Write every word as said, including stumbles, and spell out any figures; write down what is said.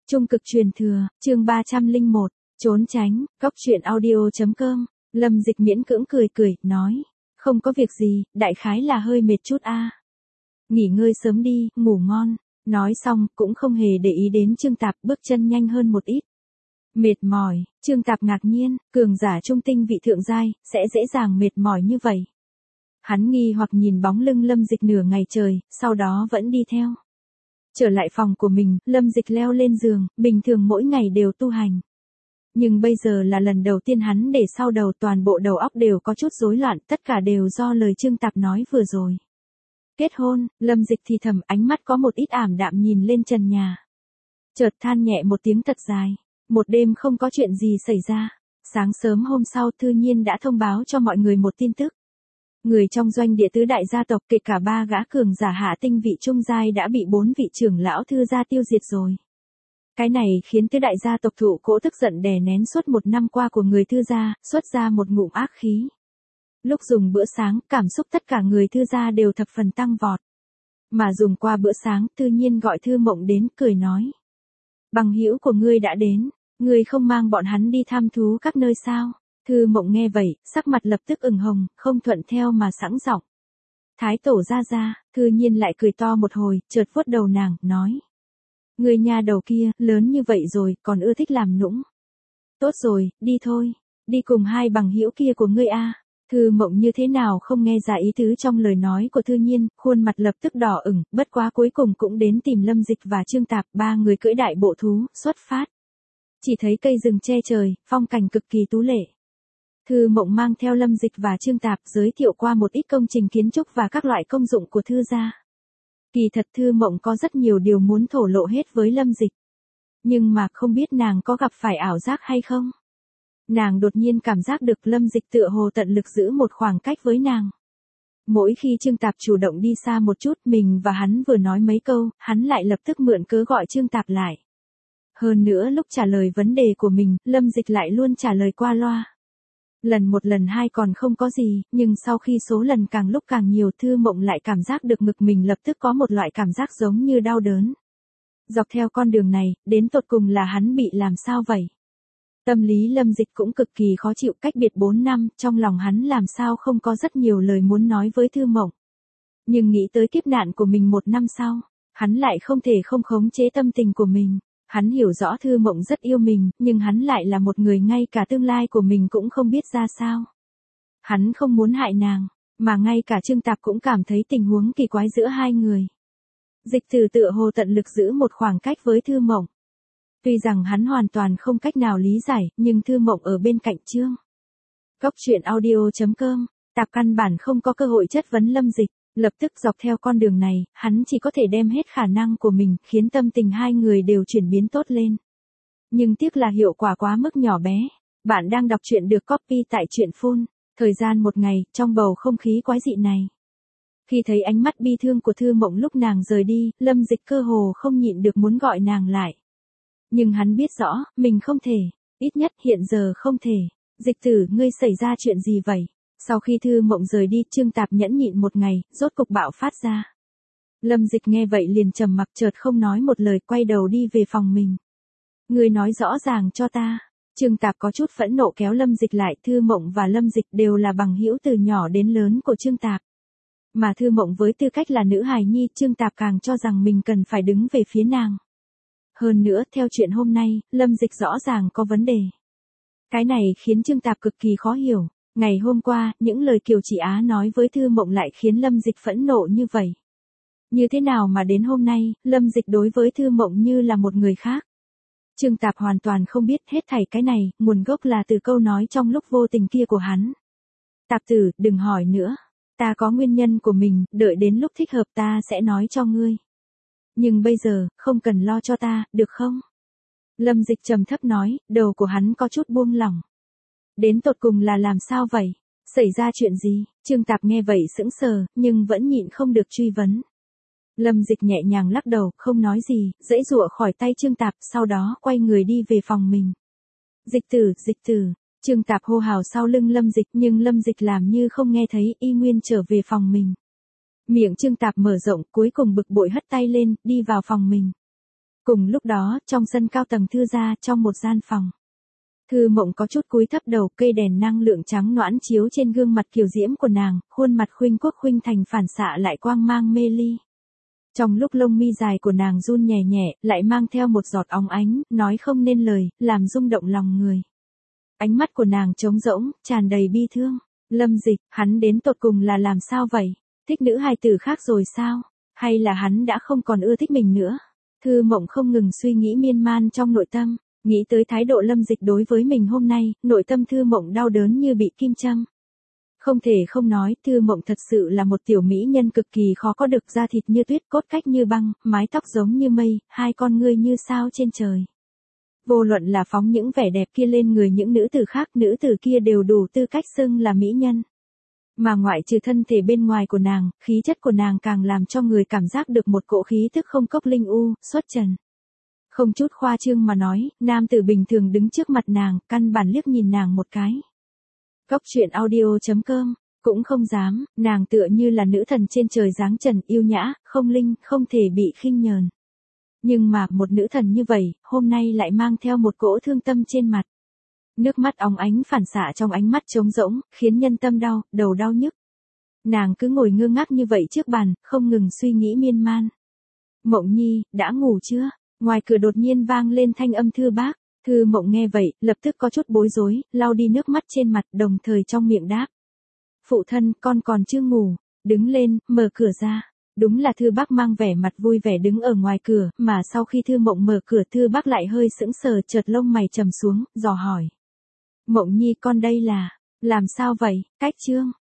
Trung cực truyền thừa, chương ba trăm lẻ một, trốn tránh, góc truyện audio chấm com. Lâm Dịch miễn cưỡng cười cười, nói, không có việc gì, đại khái là hơi mệt chút a. Nghỉ ngơi sớm đi, ngủ ngon. Nói xong, cũng không hề để ý đến Trương Tạp, bước chân nhanh hơn một ít. Mệt mỏi, Trương Tạp ngạc nhiên, cường giả trung tinh vị thượng giai, sẽ dễ dàng mệt mỏi như vậy. Hắn nghi hoặc nhìn bóng lưng Lâm Dịch nửa ngày trời, sau đó vẫn đi theo. Trở lại phòng của mình, Lâm Dịch leo lên giường, bình thường mỗi ngày đều tu hành. Nhưng bây giờ là lần đầu tiên hắn để sau đầu, toàn bộ đầu óc đều có chút rối loạn, tất cả đều do lời Trương Tạp nói vừa rồi. Kết hôn, Lâm Dịch thì thầm, ánh mắt có một ít ảm đạm nhìn lên trần nhà. Chợt than nhẹ một tiếng thật dài. Một đêm không có chuyện gì xảy ra. Sáng sớm hôm sau Thư Nhiên đã thông báo cho mọi người một tin tức. Người trong doanh địa tứ đại gia tộc, kể cả ba gã cường giả hạ tinh vị trung giai đã bị bốn vị trưởng lão Thư gia tiêu diệt rồi. Cái này khiến tứ đại gia tộc thụ cỗ tức giận đè nén suốt một năm qua của người Thư gia, xuất ra một ngụm ác khí. Lúc dùng bữa sáng, cảm xúc tất cả người Thư gia đều thập phần tăng vọt. Mà dùng qua bữa sáng, Thư Nhiên gọi Thư Mộng đến, cười nói. Bằng hữu của ngươi đã đến, ngươi không mang bọn hắn đi thăm thú các nơi sao? Thư Mộng nghe vậy, sắc mặt lập tức ửng hồng, không thuận theo mà sẵn giọng. Thái tổ ra ra, Thư Nhiên lại cười to một hồi, chợt vuốt đầu nàng, nói. Ngươi nha đầu kia, lớn như vậy rồi, còn ưa thích làm nũng. Tốt rồi, đi thôi, đi cùng hai bằng hữu kia của ngươi a. Thư Mộng như thế nào không nghe ra ý tứ trong lời nói của Thư Nhiên, khuôn mặt lập tức đỏ ửng, bất quá cuối cùng cũng đến tìm Lâm Dịch và Trương Tạp, ba người cưỡi đại bộ thú, xuất phát. Chỉ thấy cây rừng che trời, phong cảnh cực kỳ tú lệ. Thư Mộng mang theo Lâm Dịch và Trương Tạp giới thiệu qua một ít công trình kiến trúc và các loại công dụng của Thư gia. Kỳ thật Thư Mộng có rất nhiều điều muốn thổ lộ hết với Lâm Dịch. Nhưng mà không biết nàng có gặp phải ảo giác hay không? Nàng đột nhiên cảm giác được Lâm Dịch tựa hồ tận lực giữ một khoảng cách với nàng. Mỗi khi Trương Tạp chủ động đi xa một chút, mình và hắn vừa nói mấy câu, hắn lại lập tức mượn cớ gọi Trương Tạp lại. Hơn nữa lúc trả lời vấn đề của mình, Lâm Dịch lại luôn trả lời qua loa. Lần một lần hai còn không có gì, nhưng sau khi số lần càng lúc càng nhiều, Thư Mộng lại cảm giác được ngực mình lập tức có một loại cảm giác giống như đau đớn. Dọc theo con đường này, đến tột cùng là hắn bị làm sao vậy? Tâm lý Lâm Dịch cũng cực kỳ khó chịu, cách biệt bốn năm, trong lòng hắn làm sao không có rất nhiều lời muốn nói với Thư Mộng. Nhưng nghĩ tới kiếp nạn của mình một năm sau, hắn lại không thể không khống chế tâm tình của mình. Hắn hiểu rõ Thư Mộng rất yêu mình, nhưng hắn lại là một người ngay cả tương lai của mình cũng không biết ra sao. Hắn không muốn hại nàng, mà ngay cả Trương Tạp cũng cảm thấy tình huống kỳ quái giữa hai người. Dịch Tử tựa hồ tận lực giữ một khoảng cách với Thư Mộng. Tuy rằng hắn hoàn toàn không cách nào lý giải, nhưng Thư Mộng ở bên cạnh Trương. Góc truyện audio chấm com, Tạp căn bản không có cơ hội chất vấn Lâm Dịch, lập tức dọc theo con đường này, hắn chỉ có thể đem hết khả năng của mình, khiến tâm tình hai người đều chuyển biến tốt lên. Nhưng tiếc là hiệu quả quá mức nhỏ bé. Bạn đang đọc truyện được copy tại truyện phun, thời gian một ngày, trong bầu không khí quái dị này. Khi thấy ánh mắt bi thương của Thư Mộng lúc nàng rời đi, Lâm Dịch cơ hồ không nhịn được muốn gọi nàng lại. Nhưng hắn biết rõ, mình không thể, ít nhất hiện giờ không thể. Dịch Tử, ngươi xảy ra chuyện gì vậy? Sau khi Thư Mộng rời đi, Trương Tạp nhẫn nhịn một ngày, rốt cục bạo phát ra. Lâm Dịch nghe vậy liền trầm mặc, chợt không nói một lời, quay đầu đi về phòng mình. Ngươi nói rõ ràng cho ta. Trương Tạp có chút phẫn nộ kéo Lâm Dịch lại, Thư Mộng và Lâm Dịch đều là bằng hữu từ nhỏ đến lớn của Trương Tạp. Mà Thư Mộng với tư cách là nữ hài nhi, Trương Tạp càng cho rằng mình cần phải đứng về phía nàng. Hơn nữa, theo chuyện hôm nay, Lâm Dịch rõ ràng có vấn đề. Cái này khiến Trương Tạp cực kỳ khó hiểu. Ngày hôm qua, những lời Kiều Chỉ Á nói với Thư Mộng lại khiến Lâm Dịch phẫn nộ như vậy. Như thế nào mà đến hôm nay, Lâm Dịch đối với Thư Mộng như là một người khác. Trương Tạp hoàn toàn không biết hết thảy cái này, nguồn gốc là từ câu nói trong lúc vô tình kia của hắn. Tạp tử, đừng hỏi nữa. Ta có nguyên nhân của mình, đợi đến lúc thích hợp ta sẽ nói cho ngươi. Nhưng bây giờ, không cần lo cho ta, được không? Lâm Dịch trầm thấp nói, đầu của hắn có chút buông lỏng. Đến tột cùng là làm sao vậy? Xảy ra chuyện gì? Trương Tạp nghe vậy sững sờ, nhưng vẫn nhịn không được truy vấn. Lâm Dịch nhẹ nhàng lắc đầu, không nói gì, giãy giụa khỏi tay Trương Tạp, sau đó quay người đi về phòng mình. Dịch Tử, Dịch Tử. Trương Tạp hô hào sau lưng Lâm Dịch, nhưng Lâm Dịch làm như không nghe thấy, y nguyên trở về phòng mình. Miệng Trương Tạp mở rộng, cuối cùng bực bội hất tay lên, đi vào phòng mình. Cùng lúc đó, trong sân cao tầng Thư gia, trong một gian phòng. Thư Mộng có chút cúi thấp đầu, cây đèn năng lượng trắng nõn chiếu trên gương mặt kiều diễm của nàng, khuôn mặt khuynh quốc khuynh thành phản xạ lại quang mang mê ly. Trong lúc lông mi dài của nàng run nhẹ nhẹ, lại mang theo một giọt óng ánh, nói không nên lời, làm rung động lòng người. Ánh mắt của nàng trống rỗng, tràn đầy bi thương. Lâm Dịch, hắn đến tột cùng là làm sao vậy? Thích nữ hài tử khác rồi sao? Hay là hắn đã không còn ưa thích mình nữa? Thư Mộng không ngừng suy nghĩ miên man trong nội tâm, nghĩ tới thái độ Lâm Dịch đối với mình hôm nay, nội tâm Thư Mộng đau đớn như bị kim châm. Không thể không nói, Thư Mộng thật sự là một tiểu mỹ nhân cực kỳ khó có được, da thịt như tuyết, cốt cách như băng, mái tóc giống như mây, hai con ngươi như sao trên trời. Vô luận là phóng những vẻ đẹp kia lên người những nữ tử khác, nữ tử kia đều đủ tư cách xưng là mỹ nhân. Mà ngoại trừ thân thể bên ngoài của nàng, khí chất của nàng càng làm cho người cảm giác được một cỗ khí tức không cốc linh u, xuất trần. Không chút khoa trương mà nói, nam tử bình thường đứng trước mặt nàng, căn bản liếc nhìn nàng một cái. Góc truyện audio chấm com, cũng không dám, nàng tựa như là nữ thần trên trời giáng trần, yêu nhã, không linh, không thể bị khinh nhờn. Nhưng mà, một nữ thần như vậy, hôm nay lại mang theo một cỗ thương tâm trên mặt. Nước mắt óng ánh phản xạ trong ánh mắt trống rỗng, khiến nhân tâm đau, đầu đau nhức. Nàng cứ ngồi ngơ ngác như vậy trước bàn, không ngừng suy nghĩ miên man. Mộng Nhi, đã ngủ chưa? Ngoài cửa đột nhiên vang lên thanh âm Thư Bác. Thư Mộng nghe vậy, lập tức có chút bối rối, lau đi nước mắt trên mặt, đồng thời trong miệng đáp. Phụ thân, con còn chưa ngủ. Đứng lên, mở cửa ra. Đúng là Thư Bác mang vẻ mặt vui vẻ đứng ở ngoài cửa, mà sau khi Thư Mộng mở cửa, Thư Bác lại hơi sững sờ, chợt lông mày trầm xuống, dò hỏi. Mộng Nhi, con đây là, làm sao vậy? Cách Trương,